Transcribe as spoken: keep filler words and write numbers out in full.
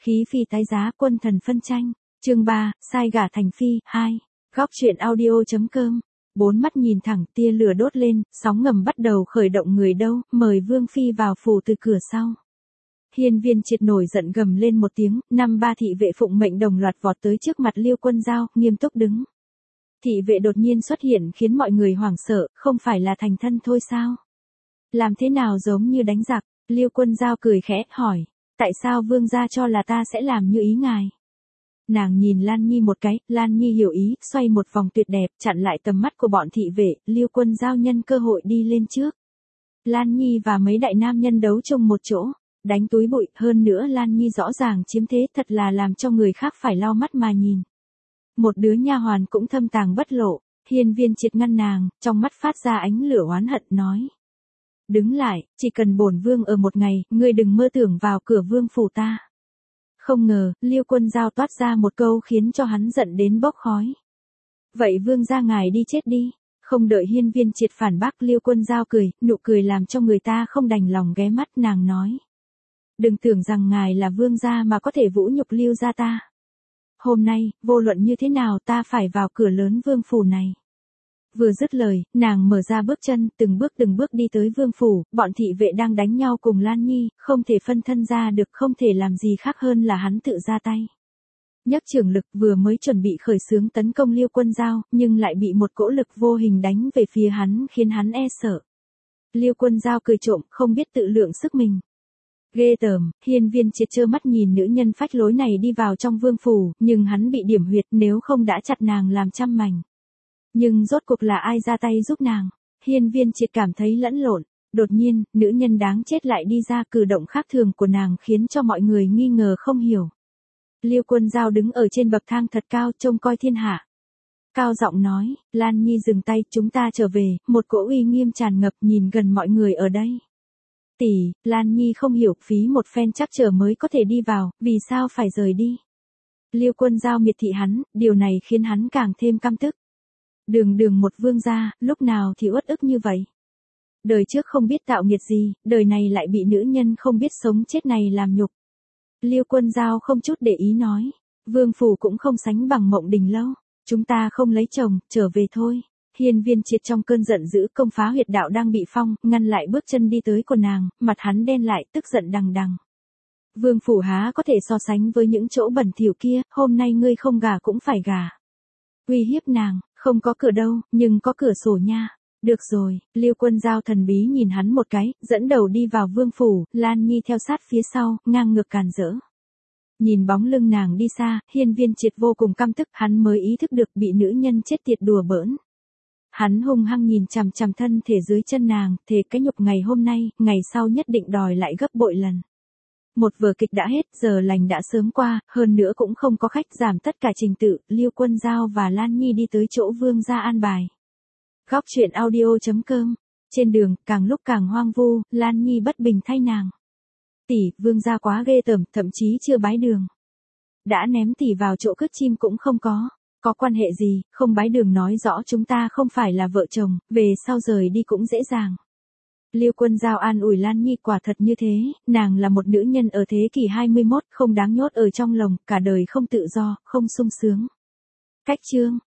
khí phi tái giá, quân thần phân tranh. Chương ba, sai gả thành phi, hai. Góc truyện audio.com. Bốn mắt nhìn thẳng, tia lửa đốt lên, sóng ngầm bắt đầu khởi động. Người đâu, mời Vương phi vào phủ từ cửa sau. Hiên Viên Triệt nổi giận gầm lên một tiếng, năm ba thị vệ phụng mệnh đồng loạt vọt tới trước mặt Liêu Quân Dao, nghiêm túc đứng. Thị vệ đột nhiên xuất hiện khiến mọi người hoảng sợ, không phải là thành thân thôi sao? Làm thế nào giống như đánh giặc? Liêu Quân Dao cười khẽ, hỏi, tại sao vương gia cho là ta sẽ làm như ý ngài? Nàng nhìn Lan Nhi một cái, Lan Nhi hiểu ý, xoay một vòng tuyệt đẹp, chặn lại tầm mắt của bọn thị vệ. Liêu Quân Dao nhân cơ hội đi lên trước. Lan Nhi và mấy đại nam nhân đấu chung một chỗ, đánh túi bụi, hơn nữa Lan Nhi rõ ràng chiếm thế, thật là làm cho người khác phải lau mắt mà nhìn. Một đứa nha hoàn cũng thâm tàng bất lộ. Hiên Viên Triệt ngăn nàng, trong mắt phát ra ánh lửa oán hận, nói: đứng lại, chỉ cần bổn vương ở một ngày, ngươi đừng mơ tưởng vào cửa vương phủ ta. Không ngờ, Liêu Quân Dao toát ra một câu khiến cho hắn giận đến bốc khói. Vậy vương gia ngài đi chết đi. Không đợi Hiên Viên Triệt phản bác, Liêu Quân Dao cười, nụ cười làm cho người ta không đành lòng ghé mắt. Nàng nói: đừng tưởng rằng ngài là vương gia mà có thể vũ nhục Liêu gia ta. Hôm nay, vô luận như thế nào ta phải vào cửa lớn vương phủ này. Vừa dứt lời, nàng mở ra bước chân, từng bước từng bước đi tới vương phủ. Bọn thị vệ đang đánh nhau cùng Lan Nhi, không thể phân thân ra được, không thể làm gì khác hơn là hắn tự ra tay. Nhấc trưởng lực, vừa mới chuẩn bị khởi xướng tấn công Liêu Quân Dao, nhưng lại bị một cỗ lực vô hình đánh về phía hắn, khiến hắn e sợ. Liêu Quân Dao cười trộm, không biết tự lượng sức mình. Ghê tởm. Hiên Viên Triệt trơ mắt nhìn nữ nhân phách lối này đi vào trong vương phủ, nhưng hắn bị điểm huyệt, nếu không đã chặt nàng làm trăm mảnh. Nhưng rốt cuộc là ai ra tay giúp nàng? Hiên Viên Triệt cảm thấy lẫn lộn. Đột nhiên, nữ nhân đáng chết lại đi ra, cử động khác thường của nàng khiến cho mọi người nghi ngờ không hiểu. Liêu Quân Dao đứng ở trên bậc thang thật cao, trông coi thiên hạ. Cao giọng nói: Lan Nhi dừng tay, chúng ta trở về. Một cỗ uy nghiêm tràn ngập, nhìn gần mọi người ở đây. Tỷ, Lan Nhi không hiểu, phí một phen chắc trở mới có thể đi vào, vì sao phải rời đi? Liêu Quân Dao miệt thị hắn, điều này khiến hắn càng thêm căm tức. Đường đường một vương gia, lúc nào thì uất ức như vậy? Đời trước không biết tạo nghiệt gì, đời này lại bị nữ nhân không biết sống chết này làm nhục. Liêu Quân Dao không chút để ý nói: vương phủ cũng không sánh bằng Mộng Đình lâu, chúng ta không lấy chồng, trở về thôi. Hiên Viên Triệt trong cơn giận dữ, công phá huyệt đạo đang bị phong, ngăn lại bước chân đi tới của nàng, mặt hắn đen lại, tức giận đằng đằng. Vương phủ há có thể so sánh với những chỗ bẩn thỉu kia, hôm nay ngươi không gả cũng phải gả. Uy hiếp nàng: không có cửa đâu, nhưng có cửa sổ nha. Được rồi. Liêu Quân Dao thần bí nhìn hắn một cái, dẫn đầu đi vào vương phủ. Lan Nhi theo sát phía sau, ngang ngược càn rỡ. Nhìn bóng lưng nàng đi xa, Hiên Viên Triệt vô cùng căm tức, hắn mới ý thức được bị nữ nhân chết tiệt đùa bỡn. Hắn hung hăng nhìn chằm chằm thân thể dưới chân nàng, thề cái nhục ngày hôm nay, ngày sau nhất định đòi lại gấp bội lần. Một vở kịch đã hết, giờ lành đã sớm qua, hơn nữa cũng không có khách, giảm tất cả trình tự. Liêu Quân Dao và Lan Nhi đi tới chỗ vương gia an bài. Góc truyện audio.com. Trên đường, càng lúc càng hoang vu, Lan Nhi bất bình thay nàng. Tỷ, vương gia quá ghê tởm, thậm chí chưa bái đường. Đã ném tỷ vào chỗ cất chim cũng không có. Có quan hệ gì, không bái đường nói rõ chúng ta không phải là vợ chồng, về sau rời đi cũng dễ dàng. Liêu Quân Dao an ủi Lan Nhi, quả thật như thế, nàng là một nữ nhân ở thế kỷ hai mươi mốt, không đáng nhốt ở trong lồng, cả đời không tự do, không sung sướng. Cách chương.